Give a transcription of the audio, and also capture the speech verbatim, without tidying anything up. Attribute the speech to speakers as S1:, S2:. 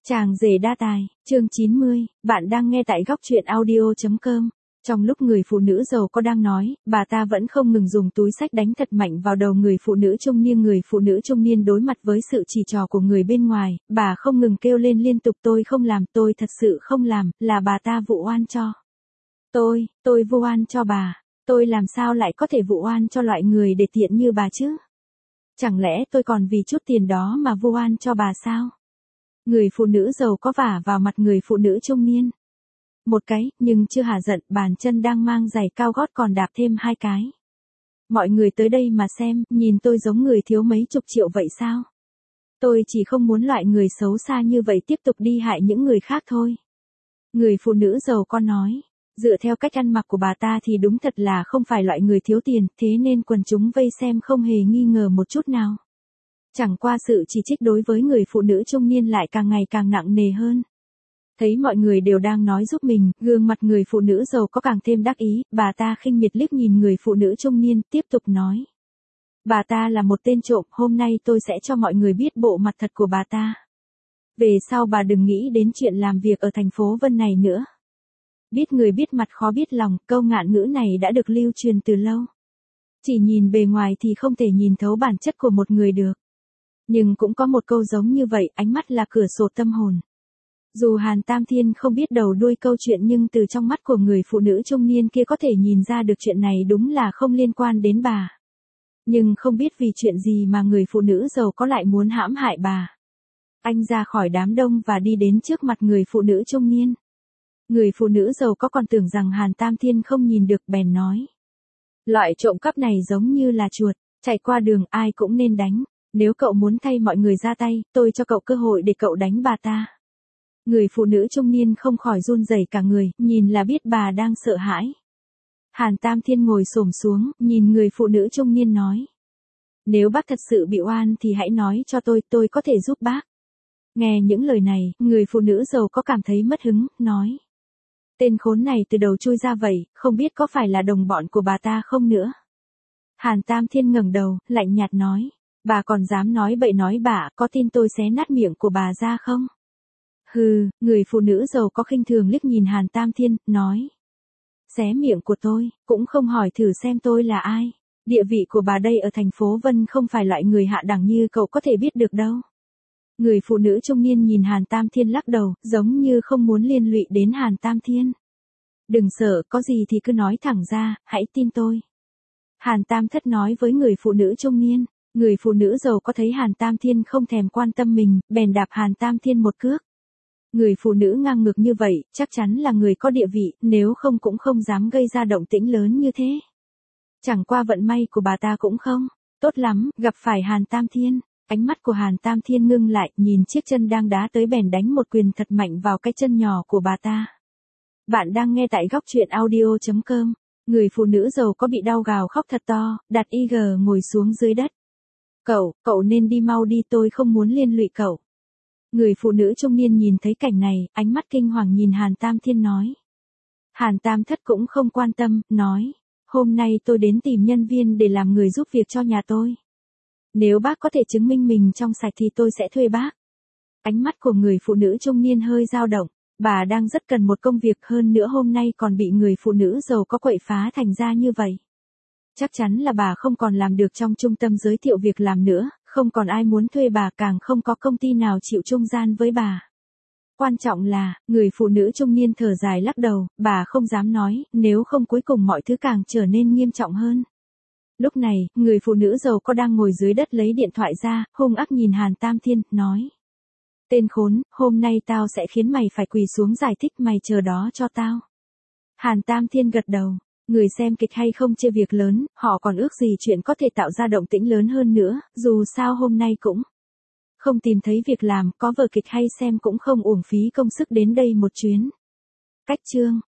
S1: Chàng rể đa tài, chương chín mươi, bạn đang nghe tại góc truyện audio chấm com. Trong lúc người phụ nữ giàu có đang nói, bà ta vẫn không ngừng dùng túi xách đánh thật mạnh vào đầu người phụ nữ trung niên. Người phụ nữ trung niên đối mặt với sự chỉ trò của người bên ngoài, bà không ngừng kêu lên liên tục: tôi không làm, tôi thật sự không làm, là bà ta vụ oan cho. Tôi, tôi vu oan cho bà, tôi làm sao lại có thể vụ oan cho loại người để tiện như bà chứ? Chẳng lẽ tôi còn vì chút tiền đó mà vu oan cho bà sao? Người phụ nữ giàu có vả vào mặt người phụ nữ trung niên. Một cái, nhưng chưa hả giận, bàn chân đang mang giày cao gót còn đạp thêm hai cái. Mọi người tới đây mà xem, nhìn tôi giống người thiếu mấy chục triệu vậy sao? Tôi chỉ không muốn loại người xấu xa như vậy tiếp tục đi hại những người khác thôi. Người phụ nữ giàu có nói. Dựa theo cách ăn mặc của bà ta thì đúng thật là không phải loại người thiếu tiền, thế nên quần chúng vây xem không hề nghi ngờ một chút nào. Chẳng qua sự chỉ trích đối với người phụ nữ trung niên lại càng ngày càng nặng nề hơn. Thấy mọi người đều đang nói giúp mình, gương mặt người phụ nữ giàu có càng thêm đắc ý, bà ta khinh miệt liếc nhìn người phụ nữ trung niên, tiếp tục nói. Bà ta là một tên trộm, hôm nay tôi sẽ cho mọi người biết bộ mặt thật của bà ta. Về sau bà đừng nghĩ đến chuyện làm việc ở thành phố Vân này nữa. Biết người biết mặt khó biết lòng, câu ngạn ngữ này đã được lưu truyền từ lâu. Chỉ nhìn bề ngoài thì không thể nhìn thấu bản chất của một người được. Nhưng cũng có một câu giống như vậy, ánh mắt là cửa sổ tâm hồn. Dù Hàn Tam Thiên không biết đầu đuôi câu chuyện nhưng từ trong mắt của người phụ nữ trung niên kia có thể nhìn ra được chuyện này đúng là không liên quan đến bà. Nhưng không biết vì chuyện gì mà người phụ nữ giàu có lại muốn hãm hại bà. Anh ra khỏi đám đông và đi đến trước mặt người phụ nữ trung niên. Người phụ nữ giàu có còn tưởng rằng Hàn Tam Thiên không nhìn được bèn nói. Loại trộm cắp này giống như là chuột, chạy qua đường ai cũng nên đánh. Nếu cậu muốn thay mọi người ra tay, tôi cho cậu cơ hội để cậu đánh bà ta. Người phụ nữ trung niên không khỏi run rẩy cả người, nhìn là biết bà đang sợ hãi. Hàn Tam Thiên ngồi xổm xuống, nhìn người phụ nữ trung niên nói. Nếu bác thật sự bị oan thì hãy nói cho tôi, tôi có thể giúp bác. Nghe những lời này, người phụ nữ giàu có cảm thấy mất hứng, nói. Tên khốn này từ đầu chui ra vậy, không biết có phải là đồng bọn của bà ta không nữa. Hàn Tam Thiên ngẩng đầu, lạnh nhạt nói. Bà còn dám nói bậy nói bạ, có tin tôi xé nát miệng của bà ra không? Hừ, người phụ nữ giàu có khinh thường liếc nhìn Hàn Tam Thiên, nói. Xé miệng của tôi, cũng không hỏi thử xem tôi là ai. Địa vị của bà đây ở thành phố Vân không phải loại người hạ đẳng như cậu có thể biết được đâu. Người phụ nữ trung niên nhìn Hàn Tam Thiên lắc đầu, giống như không muốn liên lụy đến Hàn Tam Thiên. Đừng sợ, có gì thì cứ nói thẳng ra, hãy tin tôi. Hàn Tam Thất nói với người phụ nữ trung niên. Người phụ nữ giàu có thấy Hàn Tam Thiên không thèm quan tâm mình, bèn đạp Hàn Tam Thiên một cước. Người phụ nữ ngang ngược như vậy, chắc chắn là người có địa vị, nếu không cũng không dám gây ra động tĩnh lớn như thế. Chẳng qua vận may của bà ta cũng không tốt lắm, gặp phải Hàn Tam Thiên. Ánh mắt của Hàn Tam Thiên ngưng lại, nhìn chiếc chân đang đá tới bèn đánh một quyền thật mạnh vào cái chân nhỏ của bà ta. Bạn đang nghe tại góc truyện audio chấm com. Người phụ nữ giàu có bị đau gào khóc thật to, đặt y gờ ngồi xuống dưới đất. Cậu, cậu nên đi mau đi, tôi không muốn liên lụy cậu. Người phụ nữ trung niên nhìn thấy cảnh này, ánh mắt kinh hoàng nhìn Hàn Tam Thiên nói. Hàn Tam Thất cũng không quan tâm, nói. Hôm nay tôi đến tìm nhân viên để làm người giúp việc cho nhà tôi. Nếu bác có thể chứng minh mình trong sạch thì tôi sẽ thuê bác. Ánh mắt của người phụ nữ trung niên hơi dao động. Bà đang rất cần một công việc, hơn nữa hôm nay còn bị người phụ nữ giàu có quậy phá thành ra như vậy. Chắc chắn là bà không còn làm được trong trung tâm giới thiệu việc làm nữa, không còn ai muốn thuê bà, càng không có công ty nào chịu trung gian với bà. Quan trọng là, người phụ nữ trung niên thở dài lắc đầu, bà không dám nói, nếu không cuối cùng mọi thứ càng trở nên nghiêm trọng hơn. Lúc này, người phụ nữ giàu có đang ngồi dưới đất lấy điện thoại ra, hung ác nhìn Hàn Tam Thiên, nói. Tên khốn, hôm nay tao sẽ khiến mày phải quỳ xuống giải thích, mày chờ đó cho tao. Hàn Tam Thiên gật đầu. Người xem kịch hay không chê việc lớn, họ còn ước gì chuyện có thể tạo ra động tĩnh lớn hơn nữa, dù sao hôm nay cũng không tìm thấy việc làm, có vở kịch hay xem cũng không uổng phí công sức đến đây một chuyến. Cách chương